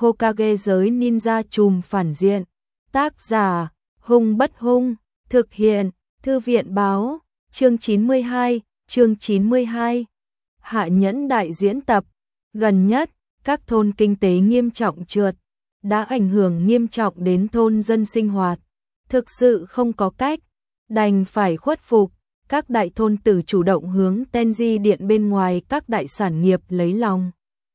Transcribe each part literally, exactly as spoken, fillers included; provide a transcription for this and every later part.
Hokage giới ninja trùm phản diện. Tác giả, Hung Bất Hung, thực hiện, Thư viện báo, chương chín mươi hai, chương chín mươi hai. Hạ Nhẫn đại diễn tập, gần nhất, các thôn kinh tế nghiêm trọng trượt, đã ảnh hưởng nghiêm trọng đến thôn dân sinh hoạt. Thực sự không có cách, đành phải khuất phục, các đại thôn tử chủ động hướng Tenji điện bên ngoài các đại sản nghiệp lấy lòng.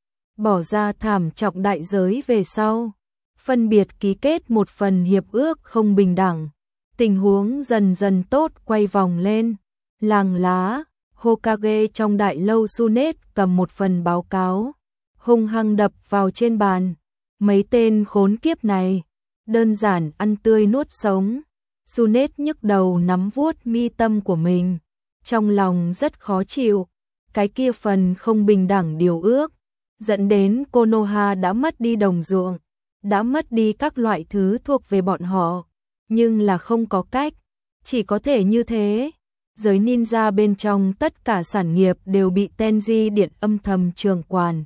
Bỏ ra thảm trọng đại giới về sau, phân biệt ký kết một phần hiệp ước không bình đẳng. Tình huống dần dần tốt quay vòng lên, làng lá, Hokage trong đại lâu Sunet cầm một phần báo cáo, hung hăng đập vào trên bàn. Mấy tên khốn kiếp này, đơn giản ăn tươi nuốt sống. Sunet nhức đầu nắm vuốt mi tâm của mình, trong lòng rất khó chịu. Cái kia phần không bình đẳng điều ước, dẫn đến Konoha đã mất đi đồng ruộng, đã mất đi các loại thứ thuộc về bọn họ. Nhưng là không có cách, chỉ có thể như thế. Giới ninja bên trong tất cả sản nghiệp đều bị Tenji điện âm thầm trường quản.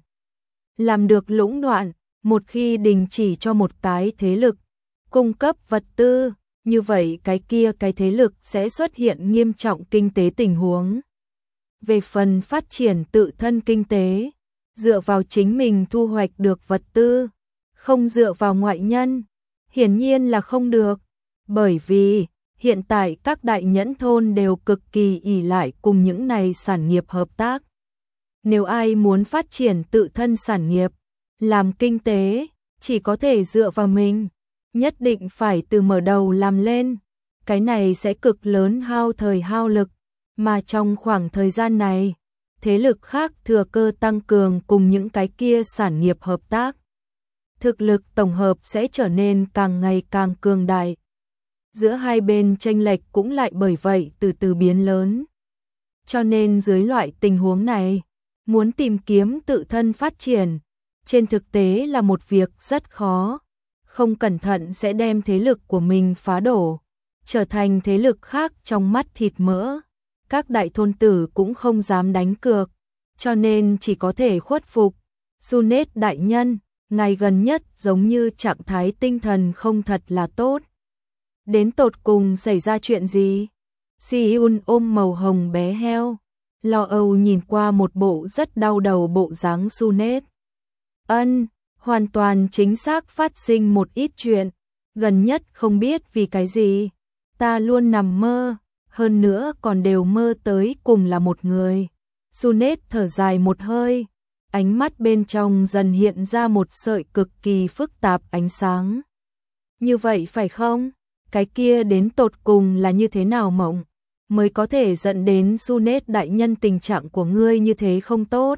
Làm được lũng đoạn, một khi đình chỉ cho một cái thế lực cung cấp vật tư, như vậy cái kia cái thế lực sẽ xuất hiện nghiêm trọng kinh tế tình huống. Về phần phát triển tự thân kinh tế, dựa vào chính mình thu hoạch được vật tư, không dựa vào ngoại nhân, hiển nhiên là không được. Bởi vì, hiện tại các đại nhẫn thôn đều cực kỳ ỷ lại cùng những này sản nghiệp hợp tác. Nếu ai muốn phát triển tự thân sản nghiệp, làm kinh tế, chỉ có thể dựa vào mình, nhất định phải từ mở đầu làm lên. Cái này sẽ cực lớn hao thời hao lực, mà trong khoảng thời gian này, thế lực khác thừa cơ tăng cường cùng những cái kia sản nghiệp hợp tác. Thực lực tổng hợp sẽ trở nên càng ngày càng cường đại. Giữa hai bên chênh lệch cũng lại bởi vậy từ từ biến lớn. Cho nên dưới loại tình huống này, muốn tìm kiếm tự thân phát triển, trên thực tế là một việc rất khó. Không cẩn thận sẽ đem thế lực của mình phá đổ, trở thành thế lực khác trong mắt thịt mỡ. Các đại thôn tử cũng không dám đánh cược, cho nên chỉ có thể khuất phục. Sunet đại nhân, ngày gần nhất giống như trạng thái tinh thần không thật là tốt. Đến tột cùng xảy ra chuyện gì? Si-un ôm màu hồng bé heo, lo âu nhìn qua một bộ rất đau đầu bộ dáng Sunet. Ân, hoàn toàn chính xác phát sinh một ít chuyện, gần nhất không biết vì cái gì, ta luôn nằm mơ, hơn nữa còn đều mơ tới cùng là một người. Sunet thở dài một hơi, ánh mắt bên trong dần hiện ra một sợi cực kỳ phức tạp ánh sáng. Như vậy phải không? Cái kia đến tột cùng là như thế nào mộng, mới có thể dẫn đến Sunet đại nhân tình trạng của ngươi như thế không tốt?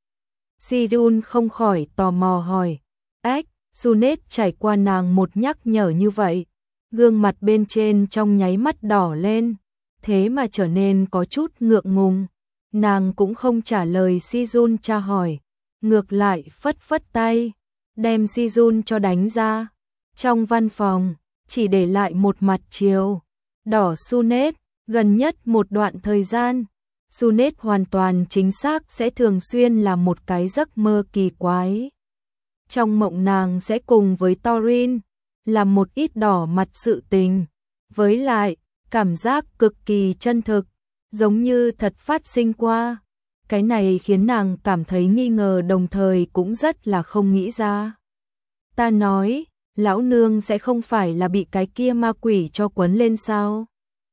Si-un không khỏi tò mò hỏi. Ách, Sunet trải qua nàng một nhắc nhở như vậy, gương mặt bên trên trong nháy mắt đỏ lên, thế mà trở nên có chút ngượng ngùng. Nàng cũng không trả lời Si-un tra hỏi, ngược lại phất phất tay, đem Si-un cho đánh ra. Trong văn phòng, chỉ để lại một mặt chiều đỏ Sunet. Gần nhất một đoạn thời gian, Sunet hoàn toàn chính xác sẽ thường xuyên là một cái giấc mơ kỳ quái. Trong mộng nàng sẽ cùng với Thorin làm một ít đỏ mặt sự tình, với lại cảm giác cực kỳ chân thực, giống như thật phát sinh qua. Cái này khiến nàng cảm thấy nghi ngờ, đồng thời cũng rất là không nghĩ ra. Ta nói, lão nương sẽ không phải là bị cái kia ma quỷ cho quấn lên sao?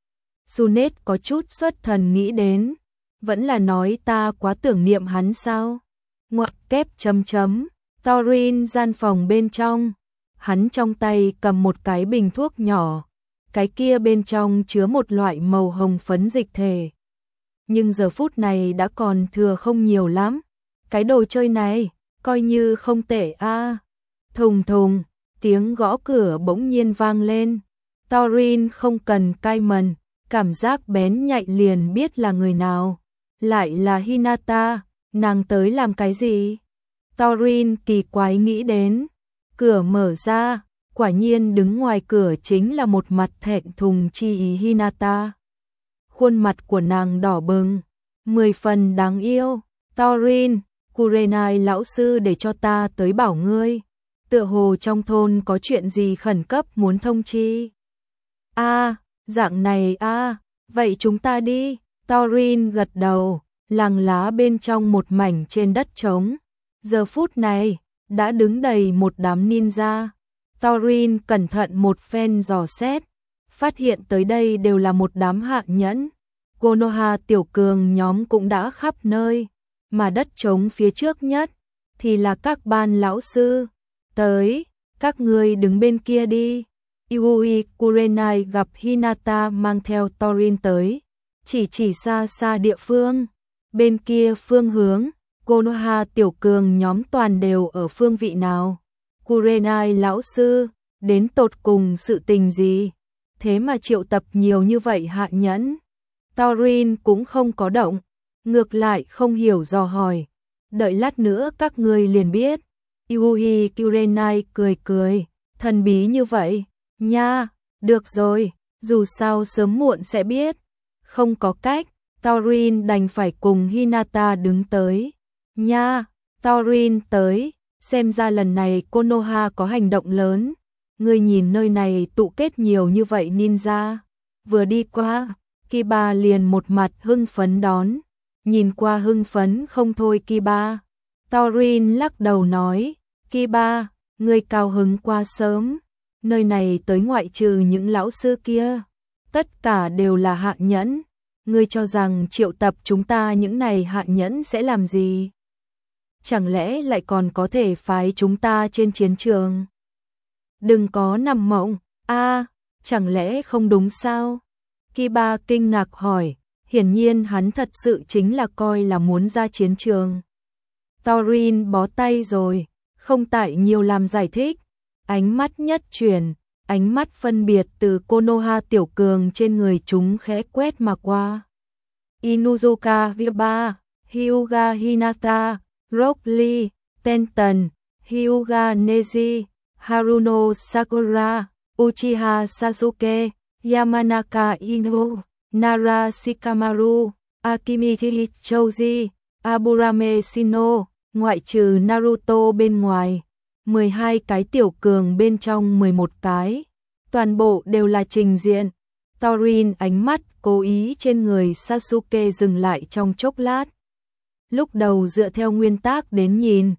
Sunet có chút xuất thần nghĩ đến, vẫn là nói ta quá tưởng niệm hắn sao? Ngoặc kép chấm chấm, Thorin gian phòng bên trong, hắn trong tay cầm một cái bình thuốc nhỏ, cái kia bên trong chứa một loại màu hồng phấn dịch thể. Nhưng giờ phút này đã còn thừa không nhiều lắm, cái đồ chơi này, coi như không tệ a. À. Thùng thùng, tiếng gõ cửa bỗng nhiên vang lên, Thorin không cần cai mần, cảm giác bén nhạy liền biết là người nào. Lại là Hinata, nàng tới làm cái gì? Thorin kỳ quái nghĩ đến. Cửa mở ra, quả nhiên đứng ngoài cửa chính là một mặt thẹn thùng chi ý Hinata. Khuôn mặt của nàng đỏ bừng, mười phần đáng yêu. Thorin, Kurenai lão sư để cho ta tới bảo ngươi. tựa hồ trong thôn có chuyện gì khẩn cấp muốn thông chi. A, à, dạng này a, à, vậy chúng ta đi. Thorin gật đầu, làng lá bên trong một mảnh trên đất trống. Giờ phút này, đã đứng đầy một đám ninja. Thorin cẩn thận một phen dò xét, phát hiện tới đây đều là một đám hạ nhẫn. Konoha tiểu cường nhóm cũng đã khắp nơi, mà đất trống phía trước nhất thì là các ban lão sư. Tới, các ngươi đứng bên kia đi. Yui Kurenai gặp Hinata mang theo Thorin tới, chỉ chỉ xa xa địa phương. Bên kia phương hướng, Konoha tiểu cường nhóm toàn đều ở phương vị nào. Kurenai lão sư, đến tột cùng sự tình gì? Thế mà triệu tập nhiều như vậy hạ nhẫn. Thorin cũng không có động, ngược lại không hiểu dò hỏi. Đợi lát nữa các ngươi liền biết. Yui Kurenai cười cười, thần bí như vậy. Nha, được rồi, dù sao sớm muộn sẽ biết. Không có cách, Thorin đành phải cùng Hinata đứng tới. Nha, Thorin tới, xem ra lần này Konoha có hành động lớn. Ngươi nhìn nơi này tụ kết nhiều như vậy ninja. Vừa đi qua, Kiba liền một mặt hưng phấn đón. Nhìn qua hưng phấn không thôi Kiba. Thorin lắc đầu nói, Kiba, ngươi cao hứng qua sớm. Nơi này tới ngoại trừ những lão sư kia, tất cả đều là hạ nhẫn. Ngươi cho rằng triệu tập chúng ta những này hạ nhẫn sẽ làm gì? Chẳng lẽ lại còn có thể phái chúng ta trên chiến trường? Đừng có nằm mộng, a, à, chẳng lẽ không đúng sao? Kiba kinh ngạc hỏi, hiển nhiên hắn thật sự chính là coi là muốn ra chiến trường. Thorin bó tay rồi, không tại nhiều làm giải thích. Ánh mắt nhất chuyển, ánh mắt phân biệt từ Konoha tiểu cường trên người chúng khẽ quét mà qua. Inuzuka Viba, Hyuga Hinata, Rock Lee, Tenton, Hyuga Neji, Haruno Sakura, Uchiha Sasuke, Yamanaka Ino, Nara Shikamaru, Akimichi Choji, Aburame Shino, ngoại trừ Naruto bên ngoài. mười hai cái tiểu cường bên trong mười một cái, toàn bộ đều là trình diện. Thorin ánh mắt cố ý trên người Sasuke dừng lại trong chốc lát. Lúc đầu dựa theo nguyên tắc đến nhìn,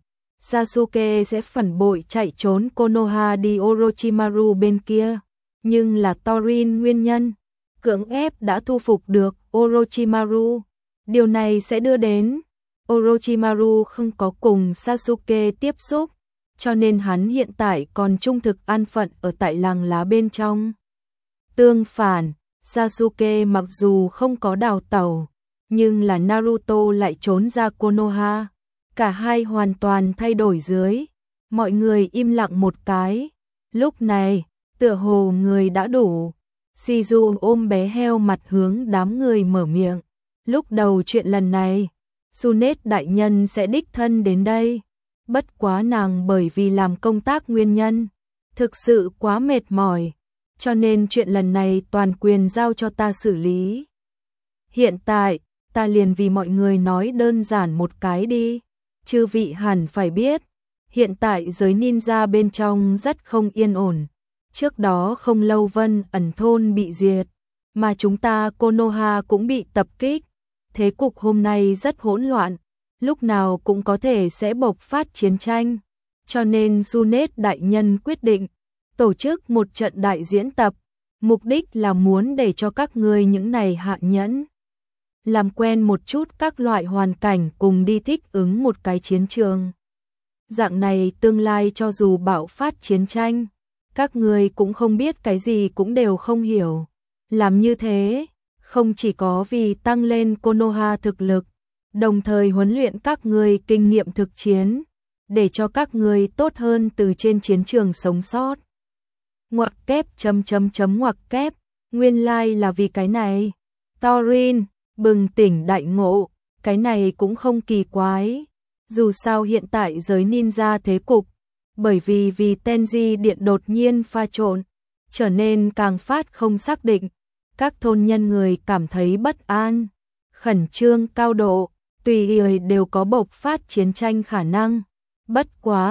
Sasuke sẽ phản bội chạy trốn Konoha đi Orochimaru bên kia, nhưng là Thorin nguyên nhân, cưỡng ép đã thu phục được Orochimaru. Điều này sẽ đưa đến Orochimaru không có cùng Sasuke tiếp xúc, cho nên hắn hiện tại còn trung thực an phận ở tại làng lá bên trong. Tương phản, Sasuke mặc dù không có đào tẩu, nhưng là Naruto lại trốn ra Konoha. Cả hai hoàn toàn thay đổi dưới. Mọi người im lặng một cái. Lúc này, tựa hồ người đã đủ. Shizu ôm bé heo mặt hướng đám người mở miệng. Lúc đầu chuyện lần này, Tsunade đại nhân sẽ đích thân đến đây. Bất quá nàng bởi vì làm công tác nguyên nhân, thực sự quá mệt mỏi, cho nên chuyện lần này toàn quyền giao cho ta xử lý. Hiện tại, ta liền vì mọi người nói đơn giản một cái đi. Chư vị hẳn phải biết, hiện tại giới ninja bên trong rất không yên ổn. Trước đó không lâu Vân Ẩn thôn bị diệt, mà chúng ta Konoha cũng bị tập kích. Thế cục hôm nay rất hỗn loạn, lúc nào cũng có thể sẽ bộc phát chiến tranh. Cho nên Tsunade đại nhân quyết định tổ chức một trận đại diễn tập, mục đích là muốn để cho các ngươi những này hạ nhẫn làm quen một chút các loại hoàn cảnh cùng đi thích ứng một cái chiến trường. Dạng này tương lai cho dù bạo phát chiến tranh, các ngươi cũng không biết cái gì cũng đều không hiểu. Làm như thế, không chỉ có vì tăng lên Konoha thực lực, đồng thời huấn luyện các ngươi kinh nghiệm thực chiến, để cho các ngươi tốt hơn từ trên chiến trường sống sót. Ngoặc kép chấm chấm chấm ngoặc kép, nguyên lai like là vì cái này. Thorin bừng tỉnh đại ngộ, cái này cũng không kỳ quái. Dù sao hiện tại giới ninja thế cục, bởi vì vì Tenji điện đột nhiên pha trộn, trở nên càng phát không xác định. Các thôn nhân người cảm thấy bất an, khẩn trương cao độ, tùy thời đều có bộc phát chiến tranh khả năng. Bất quá,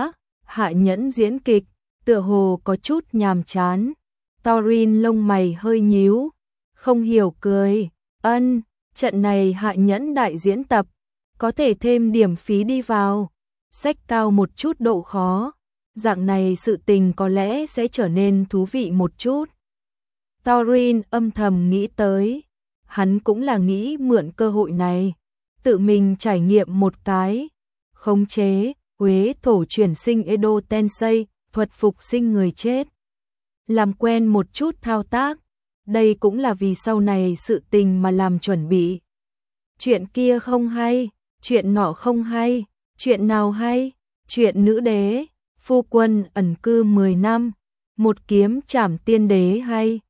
Hạ Nhẫn diễn kịch, tựa hồ có chút nhàm chán. Thorin lông mày hơi nhíu, không hiểu cười, ân, trận này Hạ Nhẫn đại diễn tập, có thể thêm điểm phí đi vào, sách cao một chút độ khó, dạng này sự tình có lẽ sẽ trở nên thú vị một chút. Thorin âm thầm nghĩ tới, hắn cũng là nghĩ mượn cơ hội này, tự mình trải nghiệm một cái, khống chế, Huế thổ chuyển sinh Edo Tensei, thuật phục sinh người chết. Làm quen một chút thao tác, đây cũng là vì sau này sự tình mà làm chuẩn bị. Chuyện kia không hay, chuyện nọ không hay, chuyện nào hay, chuyện nữ đế, phu quân ẩn cư mười năm, một kiếm trảm tiên đế hay.